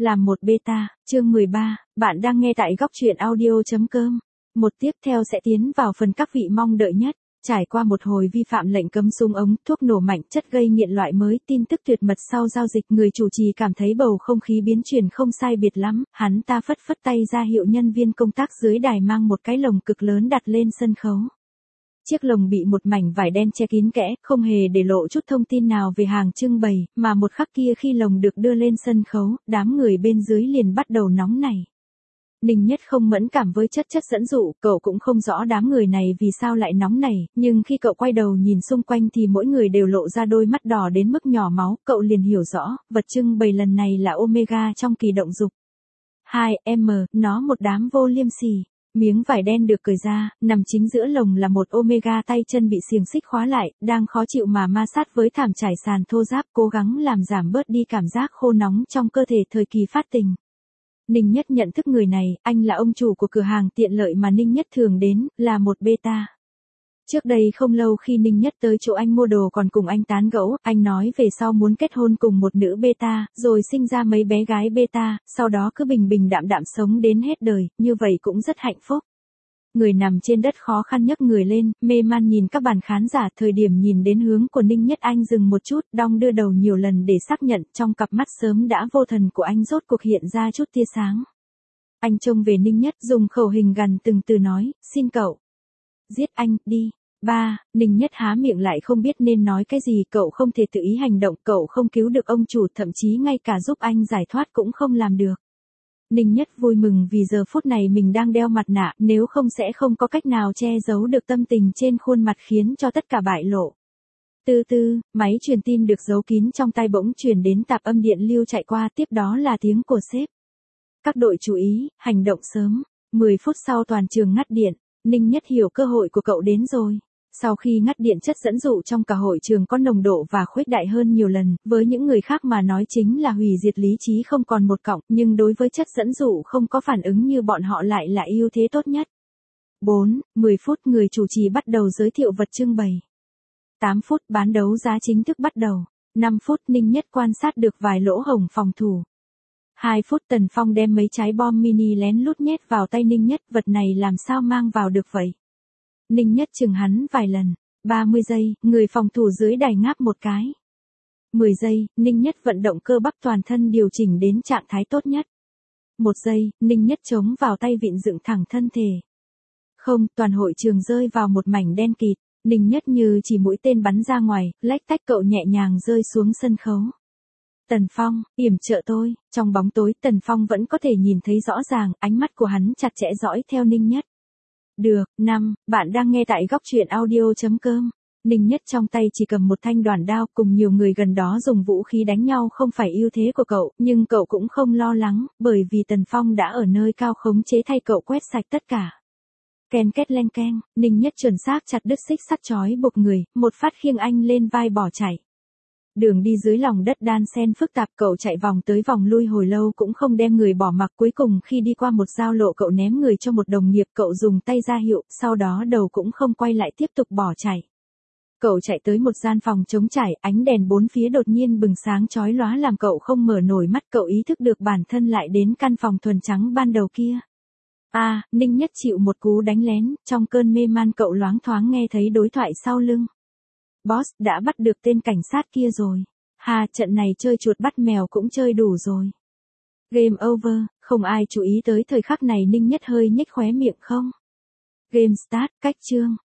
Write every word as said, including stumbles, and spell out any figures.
làm một beta, chương mười ba, bạn đang nghe tại góc truyện audio.com. Một tiếp theo sẽ tiến vào phần các vị mong đợi nhất. Trải qua một hồi vi phạm lệnh cấm súng ống, thuốc nổ mạnh, chất gây nghiện loại mới, tin tức tuyệt mật sau giao dịch, người chủ trì cảm thấy bầu không khí biến chuyển không sai biệt lắm, hắn ta phất phất tay ra hiệu nhân viên công tác dưới đài mang một cái lồng cực lớn đặt lên sân khấu. Chiếc lồng bị một mảnh vải đen che kín kẽ, không hề để lộ chút thông tin nào về hàng trưng bày, mà một khắc kia khi lồng được đưa lên sân khấu, đám người bên dưới liền bắt đầu nóng nảy. Ninh Nhất không mẫn cảm với chất chất dẫn dụ, cậu cũng không rõ đám người này vì sao lại nóng nảy, nhưng khi cậu quay đầu nhìn xung quanh thì mỗi người đều lộ ra đôi mắt đỏ đến mức nhỏ máu, cậu liền hiểu rõ, vật trưng bày lần này là Omega trong kỳ động dục. hai em, nó một đám vô liêm sỉ. Miếng vải đen được cởi ra, nằm chính giữa lồng là một Omega tay chân bị xiềng xích khóa lại, đang khó chịu mà ma sát với thảm trải sàn thô ráp, cố gắng làm giảm bớt đi cảm giác khô nóng trong cơ thể thời kỳ phát tình. Ninh Nhất nhận thức người này, anh là ông chủ của cửa hàng tiện lợi mà Ninh Nhất thường đến, là một beta. Trước đây không lâu khi Ninh Nhất tới chỗ anh mua đồ còn cùng anh tán gẫu, anh nói về sau muốn kết hôn cùng một nữ beta, rồi sinh ra mấy bé gái beta, sau đó cứ bình bình đạm đạm sống đến hết đời, như vậy cũng rất hạnh phúc. Người nằm trên đất khó khăn nhấc người lên, mê man nhìn các bàn khán giả, thời điểm nhìn đến hướng của Ninh Nhất anh dừng một chút, đong đưa đầu nhiều lần để xác nhận, trong cặp mắt sớm đã vô thần của anh rốt cuộc hiện ra chút tia sáng. Anh trông về Ninh Nhất dùng khẩu hình gần từng từ nói, xin cậu. Giết anh, đi. Ba, Ninh Nhất há miệng lại không biết nên nói cái gì, cậu không thể tự ý hành động, cậu không cứu được ông chủ, thậm chí ngay cả giúp anh giải thoát cũng không làm được. Ninh Nhất vui mừng vì giờ phút này mình đang đeo mặt nạ, nếu không sẽ không có cách nào che giấu được tâm tình trên khuôn mặt khiến cho tất cả bại lộ. Từ từ, máy truyền tin được giấu kín trong tay bỗng truyền đến tạp âm điện lưu chạy qua, tiếp đó là tiếng của sếp. Các đội chú ý, hành động sớm. mười phút sau toàn trường ngắt điện, Ninh Nhất hiểu cơ hội của cậu đến rồi. Sau khi ngắt điện, chất dẫn dụ trong cả hội trường có nồng độ và khuếch đại hơn nhiều lần, với những người khác mà nói chính là hủy diệt lý trí không còn một cọng, nhưng đối với chất dẫn dụ không có phản ứng như bọn họ lại là ưu thế tốt nhất. bốn, mười phút người chủ trì bắt đầu giới thiệu vật trưng bày. tám phút bán đấu giá chính thức bắt đầu. năm phút Ninh Nhất quan sát được vài lỗ hổng phòng thủ. hai phút Tần Phong đem mấy trái bom mini lén lút nhét vào tay Ninh Nhất, vật này làm sao mang vào được vậy? Ninh Nhất chừng hắn vài lần. ba mươi giây, người phòng thủ dưới đài ngáp một cái. mười giây, Ninh Nhất vận động cơ bắp toàn thân điều chỉnh đến trạng thái tốt nhất. một giây, Ninh Nhất chống vào tay vịn dựng thẳng thân thể. Không, toàn hội trường rơi vào một mảnh đen kịt. Ninh Nhất như chỉ mũi tên bắn ra ngoài, lách tách cậu nhẹ nhàng rơi xuống sân khấu. Tần Phong, yểm trợ tôi. Trong bóng tối Tần Phong vẫn có thể nhìn thấy rõ ràng, ánh mắt của hắn chặt chẽ dõi theo Ninh Nhất. Được, năm, bạn đang nghe tại góc truyện audio.com. Ninh Nhất trong tay chỉ cầm một thanh đoản đao, cùng nhiều người gần đó dùng vũ khí đánh nhau không phải ưu thế của cậu, nhưng cậu cũng không lo lắng, bởi vì Tần Phong đã ở nơi cao khống chế thay cậu quét sạch tất cả. Ken két leng keng, Ninh Nhất chuẩn xác chặt đứt xích sắt trói buộc người, một phát khiêng anh lên vai bỏ chạy. Đường đi dưới lòng đất đan xen phức tạp, cậu chạy vòng tới vòng lui hồi lâu cũng không đem người bỏ mặc, cuối cùng khi đi qua một giao lộ cậu ném người cho một đồng nghiệp, cậu dùng tay ra hiệu, sau đó đầu cũng không quay lại tiếp tục bỏ chạy. Cậu chạy tới một gian phòng trống trải, ánh đèn bốn phía đột nhiên bừng sáng chói lóa làm cậu không mở nổi mắt, cậu ý thức được bản thân lại đến căn phòng thuần trắng ban đầu kia. A, à, Ninh Nhất chịu một cú đánh lén, trong cơn mê man cậu loáng thoáng nghe thấy đối thoại sau lưng. Boss, đã bắt được tên cảnh sát kia rồi. Hà, trận này chơi chuột bắt mèo cũng chơi đủ rồi. Game over, không ai chú ý tới thời khắc này Ninh Nhất hơi nhếch khóe miệng không. Game start, cách chương.